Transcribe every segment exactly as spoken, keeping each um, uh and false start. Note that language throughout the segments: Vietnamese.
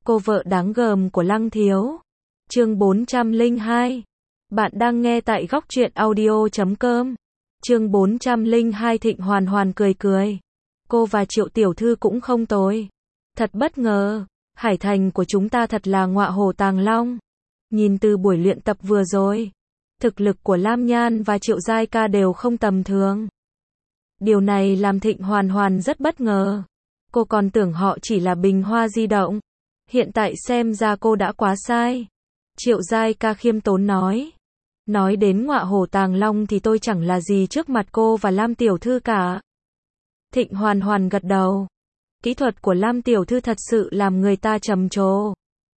Cô vợ đáng gờm của Lăng Thiếu. Chương bốn trăm lẻ hai. Bạn đang nghe tại góc truyện audio chấm com. Chương bốn trăm lẻ hai. Thịnh Hoàn Hoàn cười cười. Cô và Triệu tiểu thư cũng không tồi. Thật bất ngờ, Hải Thành của chúng ta thật là ngọa hổ tàng long. Nhìn từ buổi luyện tập vừa rồi, thực lực của Lam Nhan và Triệu Giai Ca đều không tầm thường. Điều này làm Thịnh Hoàn Hoàn rất bất ngờ. Cô còn tưởng họ chỉ là bình hoa di động. Hiện tại xem ra cô đã quá sai. Triệu Giai Ca khiêm tốn nói. Nói đến ngọa hổ tàng long thì tôi chẳng là gì trước mặt cô và Lam tiểu thư cả. Thịnh Hoàn Hoàn gật đầu. Kỹ thuật của Lam tiểu thư thật sự làm người ta trầm trồ.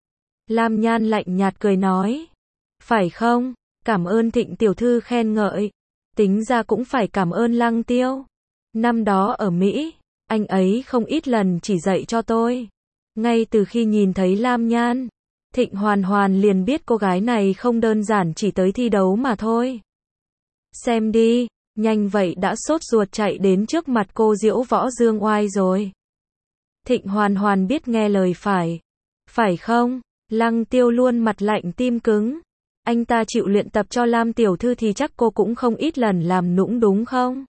Lam Nhan lạnh nhạt cười nói. Phải không? Cảm ơn Thịnh tiểu thư khen ngợi. Tính ra cũng phải cảm ơn Lăng Tiêu. Năm đó ở Mỹ, anh ấy không ít lần chỉ dạy cho tôi. Ngay từ khi nhìn thấy Lam Nhan, Thịnh Hoàn Hoàn liền biết cô gái này không đơn giản chỉ tới thi đấu mà thôi. Xem đi, nhanh vậy đã sốt ruột chạy đến trước mặt cô diễu võ dương oai rồi. Thịnh Hoàn Hoàn biết nghe lời phải. Phải không? Lăng Tiêu luôn mặt lạnh tim cứng. Anh ta chịu luyện tập cho Lam tiểu thư thì chắc cô cũng không ít lần làm nũng đúng không?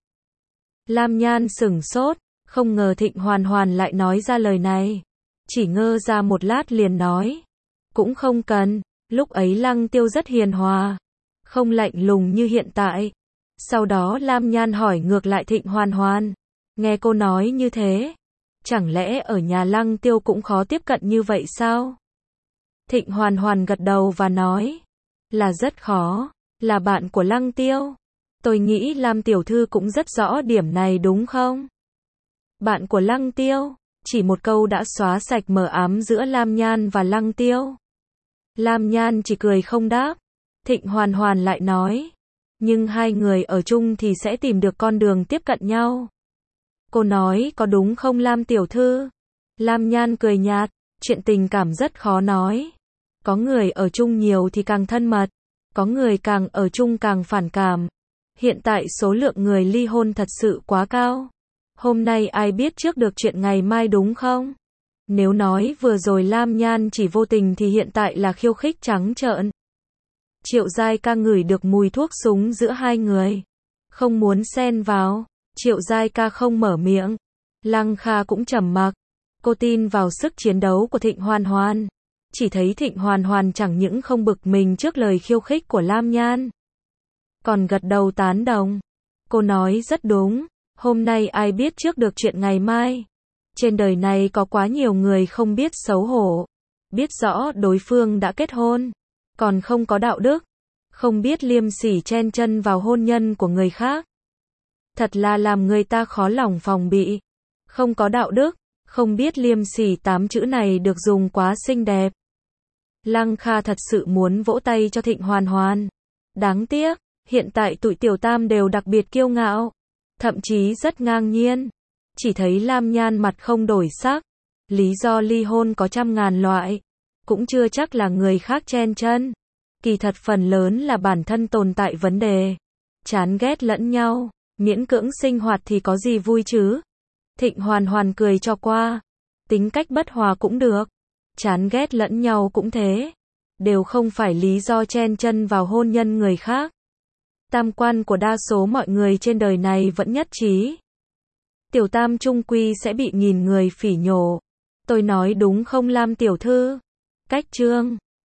Lam Nhan sửng sốt, không ngờ Thịnh Hoàn Hoàn lại nói ra lời này. Chỉ ngơ ra một lát liền nói. Cũng không cần, lúc ấy Lăng Tiêu rất hiền hòa, không lạnh lùng như hiện tại. Sau đó Lam Nhan hỏi ngược lại Thịnh Hoàn Hoàn. Nghe cô nói như thế, chẳng lẽ ở nhà Lăng Tiêu cũng khó tiếp cận như vậy sao? Thịnh Hoàn Hoàn gật đầu và nói. Là rất khó, là bạn của Lăng Tiêu. Tôi nghĩ Lam tiểu thư cũng rất rõ điểm này đúng không? Bạn của Lăng Tiêu, chỉ một câu đã xóa sạch mờ ám giữa Lam Nhan và Lăng Tiêu. Lam Nhan chỉ cười không đáp. Thịnh Hoàn Hoàn lại nói. Nhưng hai người ở chung thì sẽ tìm được con đường tiếp cận nhau. Cô nói có đúng không Lam tiểu thư? Lam Nhan cười nhạt. Chuyện tình cảm rất khó nói. Có người ở chung nhiều thì càng thân mật. Có người càng ở chung càng phản cảm. Hiện tại số lượng người ly hôn thật sự quá cao. Hôm nay ai biết trước được chuyện ngày mai đúng không? Nếu nói vừa rồi Lam Nhan chỉ vô tình thì hiện tại là khiêu khích trắng trợn. Triệu Giai Ca ngửi được mùi thuốc súng giữa hai người. Không muốn xen vào. Triệu Giai Ca không mở miệng. Lăng Kha cũng trầm mặc. Cô tin vào sức chiến đấu của Thịnh Hoàn Hoàn. Chỉ thấy Thịnh Hoàn Hoàn chẳng những không bực mình trước lời khiêu khích của Lam Nhan, còn gật đầu tán đồng. Cô nói rất đúng. Hôm nay ai biết trước được chuyện ngày mai. Trên đời này có quá nhiều người không biết xấu hổ. Biết rõ đối phương đã kết hôn, còn không có đạo đức. Không biết liêm sỉ chen chân vào hôn nhân của người khác. Thật là làm người ta khó lòng phòng bị. Không có đạo đức, không biết liêm sỉ tám chữ này được dùng quá xinh đẹp. Lăng Kha thật sự muốn vỗ tay cho Thịnh Hoàn Hoàn. Đáng tiếc, hiện tại tụi tiểu tam đều đặc biệt kiêu ngạo. Thậm chí rất ngang nhiên. Chỉ thấy Lam Nhan mặt không đổi sắc. Lý do ly hôn có trăm ngàn loại. Cũng chưa chắc là người khác chen chân. Kỳ thật phần lớn là bản thân tồn tại vấn đề. Chán ghét lẫn nhau. Miễn cưỡng sinh hoạt thì có gì vui chứ. Thịnh Hoàn Hoàn cười cho qua. Tính cách bất hòa cũng được. Chán ghét lẫn nhau cũng thế. Đều không phải lý do chen chân vào hôn nhân người khác. Tam quan của đa số mọi người trên đời này vẫn nhất trí. Tiểu tam trung quy sẽ bị nghìn người phỉ nhổ. Tôi nói đúng không Lam tiểu thư? Cách chương